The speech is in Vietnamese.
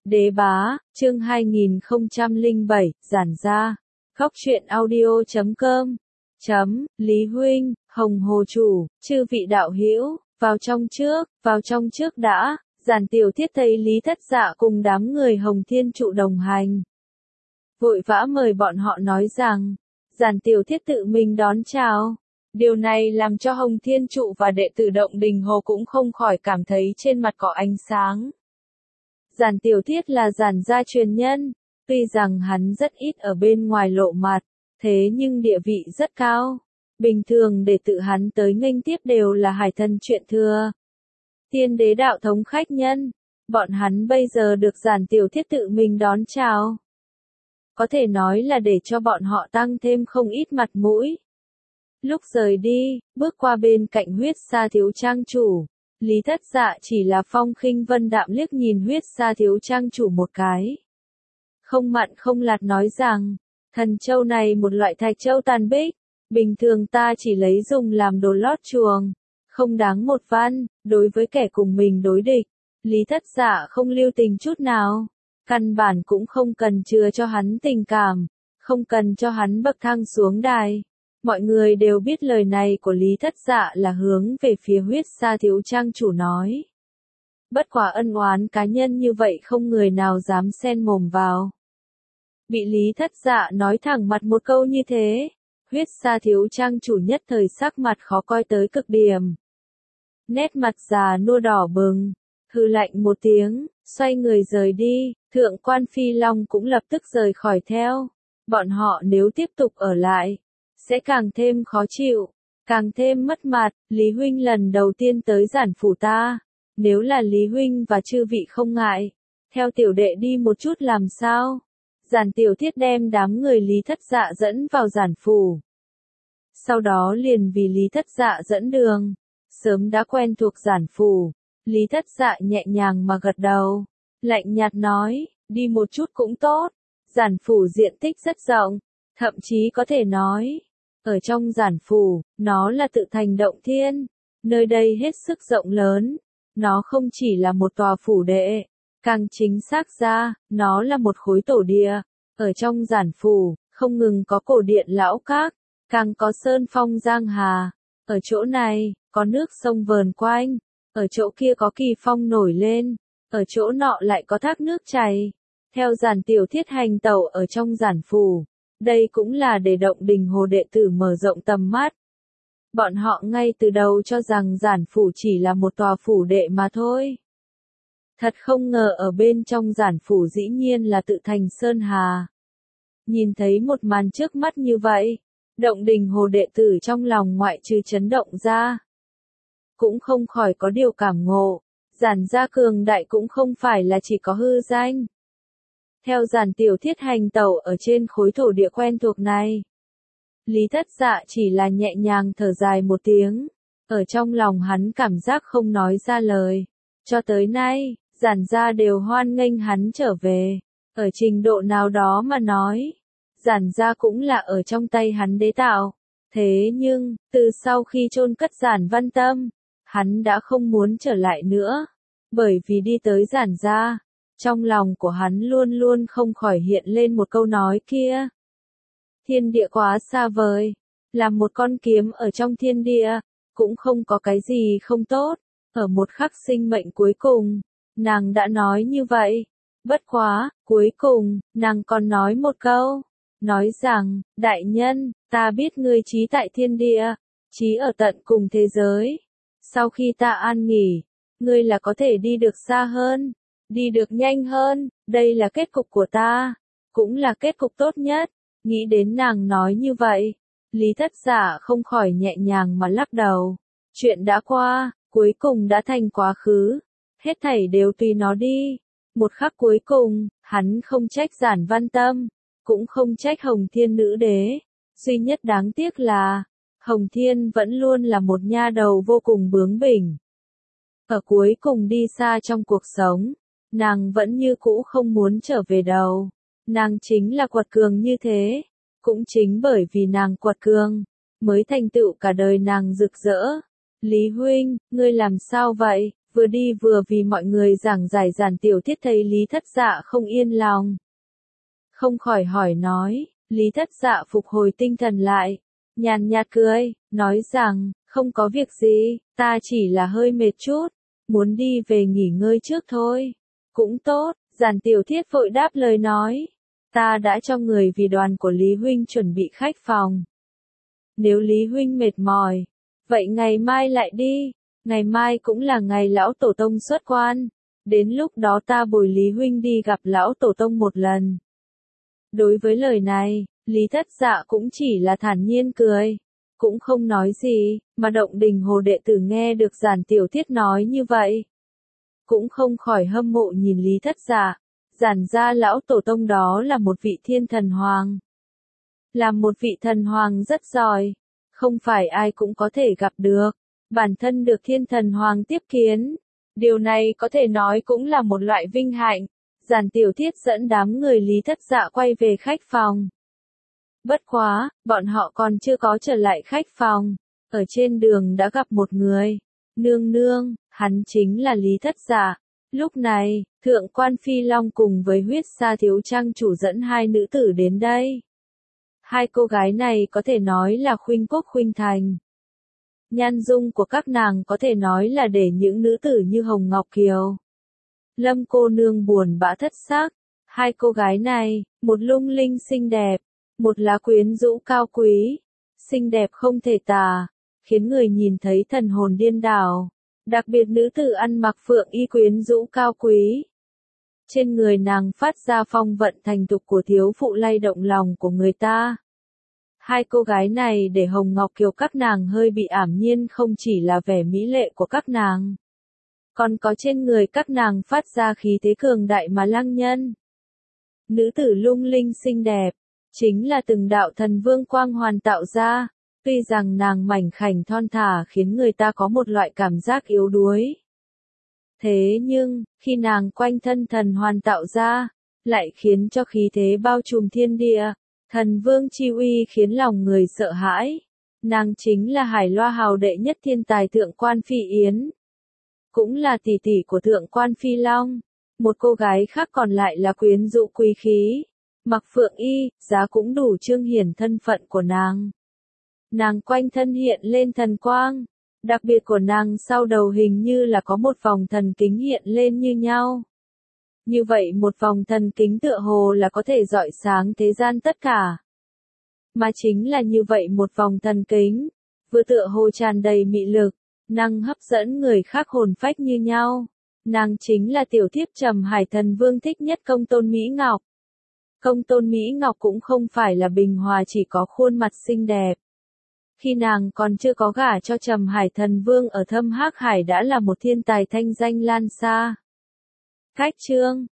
Đế bá, chương 2007, giản ra. Góc truyện audio.com. Lý huynh, Hồng Hồ chủ, chư vị đạo hữu, vào trong trước đã. Giản Tiểu Thiết thấy Lý Thất Dạ cùng đám người Hồng Thiên trụ đồng hành, vội vã mời bọn họ nói rằng, Giản Tiểu Thiết tự mình đón chào. Điều này làm cho Hồng Thiên trụ và đệ tử Động Đình Hồ cũng không khỏi cảm thấy trên mặt có ánh sáng. Giản Tiểu Thiết là giản gia truyền nhân, tuy rằng hắn rất ít ở bên ngoài lộ mặt, thế nhưng địa vị rất cao. Bình thường đệ tử hắn tới nghênh tiếp đều là hải thần chuyện thừa, tiên đế đạo thống khách nhân, bọn hắn bây giờ được Giản Tiểu Thiết tự mình đón chào, có thể nói là để cho bọn họ tăng thêm không ít mặt mũi. Lúc rời đi, bước qua bên cạnh Huyết Sa thiếu trang chủ, Lý Thất Dạ chỉ là phong khinh vân đạm liếc nhìn Huyết Sa thiếu trang chủ một cái, không mặn không lạt nói rằng, thần châu này một loại thạch châu tàn bích, bình thường ta chỉ lấy dùng làm đồ lót chuồng, không đáng một văn. Đối với kẻ cùng mình đối địch, Lý Thất Dạ không lưu tình chút nào, căn bản cũng không cần chừa cho hắn tình cảm, không cần cho hắn bậc thang xuống đài. Mọi người đều biết lời này của Lý Thất Dạ là hướng về phía Huyết Sa thiếu trang chủ nói. Bất quả ân oán cá nhân như vậy không người nào dám xen mồm vào. Bị Lý Thất Dạ nói thẳng mặt một câu như thế, Huyết Sa thiếu trang chủ nhất thời sắc mặt khó coi tới cực điểm. Nét mặt già nua đỏ bừng, hừ lạnh một tiếng, xoay người rời đi. Thượng quan Phi Long cũng lập tức rời khỏi theo. Bọn họ nếu tiếp tục ở lại, sẽ càng thêm khó chịu, càng thêm mất mặt. Lý huynh lần đầu tiên tới giản phủ ta, nếu là Lý huynh và chư vị không ngại, theo tiểu đệ đi một chút làm sao? Giản Tiểu Thiết đem đám người Lý Thất Dạ dẫn vào giản phủ, sau đó liền vì Lý Thất Dạ dẫn đường. Sớm đã quen thuộc giản phủ, Lý Thất Dạ nhẹ nhàng mà gật đầu, lạnh nhạt nói, đi một chút cũng tốt. Giản phủ diện tích rất rộng, thậm chí có thể nói, ở trong giản phủ, nó là tự thành động thiên, nơi đây hết sức rộng lớn, nó không chỉ là một tòa phủ đệ, càng chính xác ra, nó là một khối tổ địa. Ở trong giản phủ, không ngừng có cổ điện lão các, càng có sơn phong giang hà. Ở chỗ này, có nước sông vờn quanh, ở chỗ kia có kỳ phong nổi lên, ở chỗ nọ lại có thác nước chảy. Theo Giản Tiểu Thiết hành tẩu ở trong giản phủ, đây cũng là để Động Đình Hồ đệ tử mở rộng tầm mắt. Bọn họ ngay từ đầu cho rằng giản phủ chỉ là một tòa phủ đệ mà thôi. Thật không ngờ ở bên trong giản phủ dĩ nhiên là tự thành sơn hà. Nhìn thấy một màn trước mắt như vậy, Động Đình Hồ đệ tử trong lòng ngoại trừ chấn động ra, cũng không khỏi có điều cảm ngộ. Giản gia cường đại cũng không phải là chỉ có hư danh. Theo Giản Tiểu Thiết hành tẩu ở trên khối thổ địa quen thuộc này, Lý Thất Dạ chỉ là nhẹ nhàng thở dài một tiếng, ở trong lòng hắn cảm giác không nói ra lời. Cho tới nay, giản gia đều hoan nghênh hắn trở về, ở trình độ nào đó mà nói, giản gia cũng là ở trong tay hắn đế tạo. Thế nhưng, từ sau khi chôn cất Giản Văn Tâm, hắn đã không muốn trở lại nữa, bởi vì đi tới giản gia, trong lòng của hắn luôn luôn không khỏi hiện lên một câu nói kia. Thiên địa quá xa vời, làm một con kiếm ở trong thiên địa, cũng không có cái gì không tốt. Ở một khắc sinh mệnh cuối cùng, nàng đã nói như vậy. Bất quá, cuối cùng, nàng còn nói một câu, nói rằng, đại nhân, ta biết ngươi trí tại thiên địa, trí ở tận cùng thế giới. Sau khi ta an nghỉ, ngươi là có thể đi được xa hơn, đi được nhanh hơn, đây là kết cục của ta, cũng là kết cục tốt nhất. Nghĩ đến nàng nói như vậy, Lý Thất Dạ không khỏi nhẹ nhàng mà lắc đầu. Chuyện đã qua, cuối cùng đã thành quá khứ, hết thảy đều tùy nó đi. Một khắc cuối cùng, hắn không trách Giản Văn Tâm, cũng không trách Hồng Thiên nữ đế. Duy nhất đáng tiếc là, Hồng Thiên vẫn luôn là một nha đầu vô cùng bướng bỉnh. Ở cuối cùng đi xa trong cuộc sống, nàng vẫn như cũ không muốn trở về đâu. Nàng chính là quật cường như thế, cũng chính bởi vì nàng quật cường, mới thành tựu cả đời nàng rực rỡ. Lý huynh, ngươi làm sao vậy? vừa đi vừa vì mọi người giảng giải giản tiểu thiết thấy Lý Thất Dạ không yên lòng. Không khỏi hỏi nói, Lý Thất Dạ phục hồi tinh thần lại, nhàn nhạt cười, nói rằng, không có việc gì, ta chỉ là hơi mệt chút, muốn đi về nghỉ ngơi trước thôi. Cũng tốt, giản tiểu thiết vội đáp lời nói, ta đã cho người vì đoàn của Lý Huynh chuẩn bị khách phòng. Nếu Lý Huynh mệt mỏi, vậy ngày mai lại đi, ngày mai cũng là ngày lão tổ tông xuất quan, đến lúc đó ta bồi Lý Huynh đi gặp lão tổ tông một lần. Đối với lời này, Lý Thất Dạ cũng chỉ là thản nhiên cười, cũng không nói gì, mà Động Đình Hồ đệ tử nghe được giản tiểu thiết nói như vậy. Cũng không khỏi hâm mộ nhìn Lý Thất Dạ, giản gia lão tổ tông đó là một vị thiên thần hoàng. Là một vị thần hoàng rất giỏi, không phải ai cũng có thể gặp được, bản thân được thiên thần hoàng tiếp kiến. Điều này có thể nói cũng là một loại vinh hạnh. Giản tiểu thiết dẫn đám người Lý Thất Dạ quay về khách phòng. Bất quá, bọn họ còn chưa có trở lại khách phòng, ở trên đường đã gặp một người. Nương nương, hắn chính là Lý Thất Dạ. Lúc này, Thượng quan Phi Long cùng với Huyết Sa thiếu trang chủ dẫn hai nữ tử đến đây. Hai cô gái này có thể nói là khuynh quốc khuynh thành. Nhan dung của các nàng có thể nói là để những nữ tử như Hồng Ngọc Kiều, Lâm cô nương buồn bã thất xác. Hai cô gái này, một lung linh xinh đẹp, một là quyến rũ cao quý, xinh đẹp không thể tả, khiến người nhìn thấy thần hồn điên đảo. Đặc biệt nữ tử ăn mặc phượng y quyến rũ cao quý. Trên người nàng phát ra phong vận thành tục của thiếu phụ lay động lòng của người ta. Hai cô gái này để Hồng Ngọc Kiều các nàng hơi bị ảm nhiên không chỉ là vẻ mỹ lệ của các nàng, còn có trên người các nàng phát ra khí thế cường đại mà lăng nhân. Nữ tử lung linh xinh đẹp, chính là từng đạo thần vương quang hoàn tạo ra, tuy rằng nàng mảnh khảnh thon thả khiến người ta có một loại cảm giác yếu đuối. Thế nhưng, khi nàng quanh thân thần hoàn tạo ra, lại khiến cho khí thế bao trùm thiên địa, thần vương chi uy khiến lòng người sợ hãi. Nàng chính là Hải Loa hào đệ nhất thiên tài Thượng quan Phi Yến, cũng là tỷ tỷ của Thượng quan Phi Long. Một cô gái khác còn lại là quyến rũ quý khí, mặc phượng y, giá cũng đủ trương hiển thân phận của nàng. Nàng quanh thân hiện lên thần quang, đặc biệt của nàng sau đầu hình như là có một vòng thần kính hiện lên như nhau. Như vậy một vòng thần kính tựa hồ là có thể rọi sáng thế gian tất cả. Mà chính là như vậy một vòng thần kính, vừa tựa hồ tràn đầy mị lực, năng hấp dẫn người khác hồn phách như nhau. Nàng chính là tiểu thiếp Trầm Hải Thần Vương thích nhất Công Tôn Mỹ Ngọc. Công Tôn Mỹ Ngọc cũng không phải là bình hòa chỉ có khuôn mặt xinh đẹp. Khi nàng còn chưa có gả cho Trầm Hải Thần Vương ở Thâm Hắc Hải đã là một thiên tài thanh danh lan xa. Khách chương